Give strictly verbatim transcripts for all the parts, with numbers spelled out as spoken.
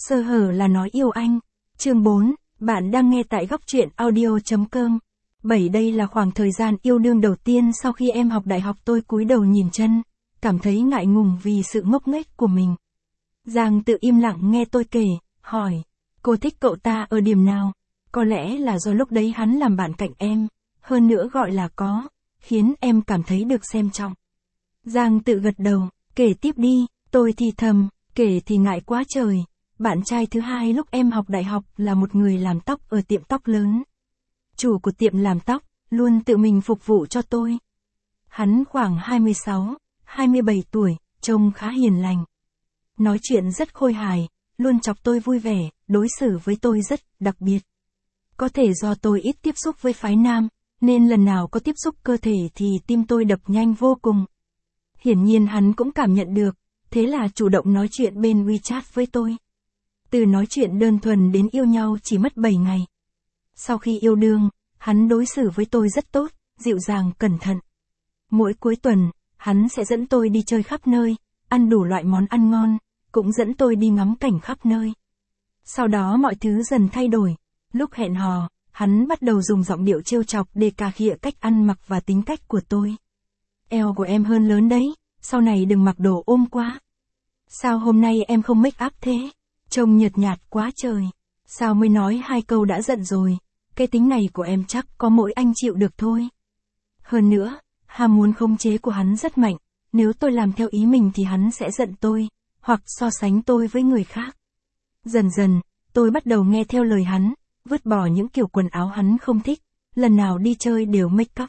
Sơ hở là nói yêu anh. Chương bốn, bạn đang nghe tại góc truyện audio chấm com. bảy Đây là khoảng thời gian yêu đương đầu tiên sau khi em học đại học. Tôi cúi đầu nhìn chân, cảm thấy ngại ngùng vì sự ngốc nghếch của mình. Giang tự im lặng nghe tôi kể, hỏi, cô thích cậu ta ở điểm nào? Có lẽ là do lúc đấy hắn làm bạn cạnh em, hơn nữa gọi là có, khiến em cảm thấy được xem trọng. Giang tự gật đầu, kể tiếp đi. Tôi thì thầm, kể thì ngại quá trời. Bạn trai thứ hai lúc em học đại học là một người làm tóc ở tiệm tóc lớn. Chủ của tiệm làm tóc, luôn tự mình phục vụ cho tôi. Hắn khoảng hai mươi sáu, hai mươi bảy tuổi, trông khá hiền lành. Nói chuyện rất khôi hài, luôn chọc tôi vui vẻ, đối xử với tôi rất đặc biệt. Có thể do tôi ít tiếp xúc với phái nam, nên lần nào có tiếp xúc cơ thể thì tim tôi đập nhanh vô cùng. Hiển nhiên hắn cũng cảm nhận được, thế là chủ động nói chuyện bên WeChat với tôi. Từ nói chuyện đơn thuần đến yêu nhau chỉ mất bảy ngày. Sau khi yêu đương, hắn đối xử với tôi rất tốt, dịu dàng cẩn thận. Mỗi cuối tuần, hắn sẽ dẫn tôi đi chơi khắp nơi, ăn đủ loại món ăn ngon, cũng dẫn tôi đi ngắm cảnh khắp nơi. Sau đó mọi thứ dần thay đổi. Lúc hẹn hò, hắn bắt đầu dùng giọng điệu trêu chọc để cà khịa cách ăn mặc và tính cách của tôi. Eo của em hơn lớn đấy, sau này đừng mặc đồ ôm quá. Sao hôm nay em không make up thế? Trông nhợt nhạt quá trời. Sao mới nói hai câu đã giận rồi? Cái tính này của em chắc có mỗi anh chịu được thôi. Hơn nữa, ham muốn khống chế của hắn rất mạnh. Nếu tôi làm theo ý mình thì hắn sẽ giận tôi, hoặc so sánh tôi với người khác. Dần dần, tôi bắt đầu nghe theo lời hắn, vứt bỏ những kiểu quần áo hắn không thích, lần nào đi chơi đều make up.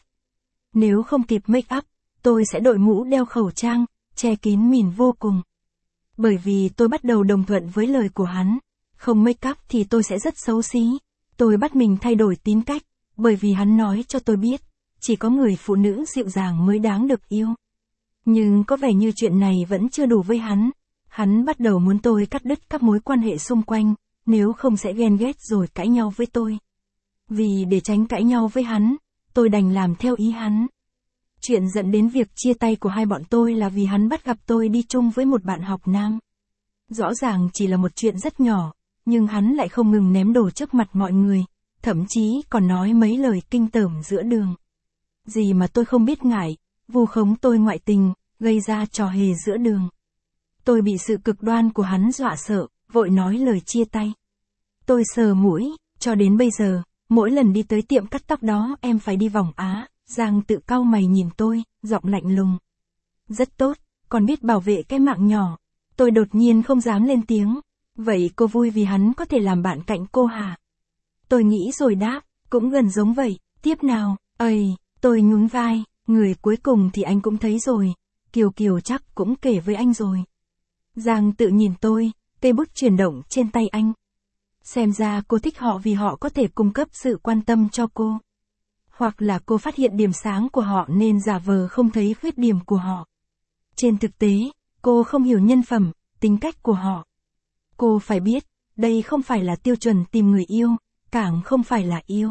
Nếu không kịp make up, tôi sẽ đội mũ đeo khẩu trang, che kín mìn vô cùng. Bởi vì tôi bắt đầu đồng thuận với lời của hắn, không make up thì tôi sẽ rất xấu xí. Tôi bắt mình thay đổi tính cách, bởi vì hắn nói cho tôi biết, chỉ có người phụ nữ dịu dàng mới đáng được yêu. Nhưng có vẻ như chuyện này vẫn chưa đủ với hắn. Hắn bắt đầu muốn tôi cắt đứt các mối quan hệ xung quanh, nếu không sẽ ghen ghét rồi cãi nhau với tôi. Vì để tránh cãi nhau với hắn, tôi đành làm theo ý hắn. Chuyện dẫn đến việc chia tay của hai bọn tôi là vì hắn bắt gặp tôi đi chung với một bạn học nam. Rõ ràng chỉ là một chuyện rất nhỏ, nhưng hắn lại không ngừng ném đồ trước mặt mọi người, thậm chí còn nói mấy lời kinh tởm giữa đường. Gì mà tôi không biết ngại, vu khống tôi ngoại tình, gây ra trò hề giữa đường. Tôi bị sự cực đoan của hắn dọa sợ, vội nói lời chia tay. Tôi sờ mũi, cho đến bây giờ, mỗi lần đi tới tiệm cắt tóc đó em phải đi vòng Á. Giang tự cau mày nhìn tôi, giọng lạnh lùng. Rất tốt, còn biết bảo vệ cái mạng nhỏ. Tôi đột nhiên không dám lên tiếng. Vậy cô vui vì hắn có thể làm bạn cạnh cô hả? Tôi nghĩ rồi đáp, cũng gần giống vậy, tiếp nào, ây, tôi nhún vai, người cuối cùng thì anh cũng thấy rồi. Kiều Kiều chắc cũng kể với anh rồi. Giang tự nhìn tôi, cây bút chuyển động trên tay anh. Xem ra cô thích họ vì họ có thể cung cấp sự quan tâm cho cô. Hoặc là cô phát hiện điểm sáng của họ nên giả vờ không thấy khuyết điểm của họ. Trên thực tế, cô không hiểu nhân phẩm, tính cách của họ. Cô phải biết, đây không phải là tiêu chuẩn tìm người yêu, càng không phải là yêu.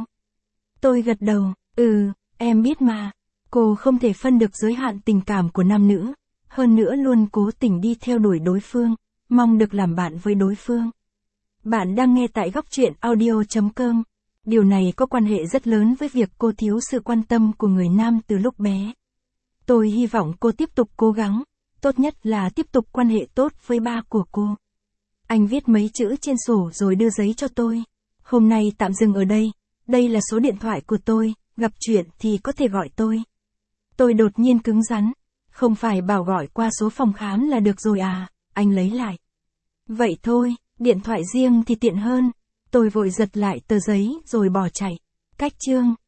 Tôi gật đầu, ừ, em biết mà. Cô không thể phân được giới hạn tình cảm của nam nữ, hơn nữa luôn cố tình đi theo đuổi đối phương, mong được làm bạn với đối phương. Bạn đang nghe tại góc truyện audio chấm com. Điều này có quan hệ rất lớn với việc cô thiếu sự quan tâm của người nam từ lúc bé. Tôi hy vọng cô tiếp tục cố gắng, tốt nhất là tiếp tục quan hệ tốt với ba của cô. Anh viết mấy chữ trên sổ rồi đưa giấy cho tôi. Hôm nay tạm dừng ở đây, đây là số điện thoại của tôi, gặp chuyện thì có thể gọi tôi. Tôi đột nhiên cứng rắn, không phải bảo gọi qua số phòng khám là được rồi à, anh lấy lại. Vậy thôi, điện thoại riêng thì tiện hơn. Tôi vội giật lại tờ giấy rồi bỏ chạy. Cách chương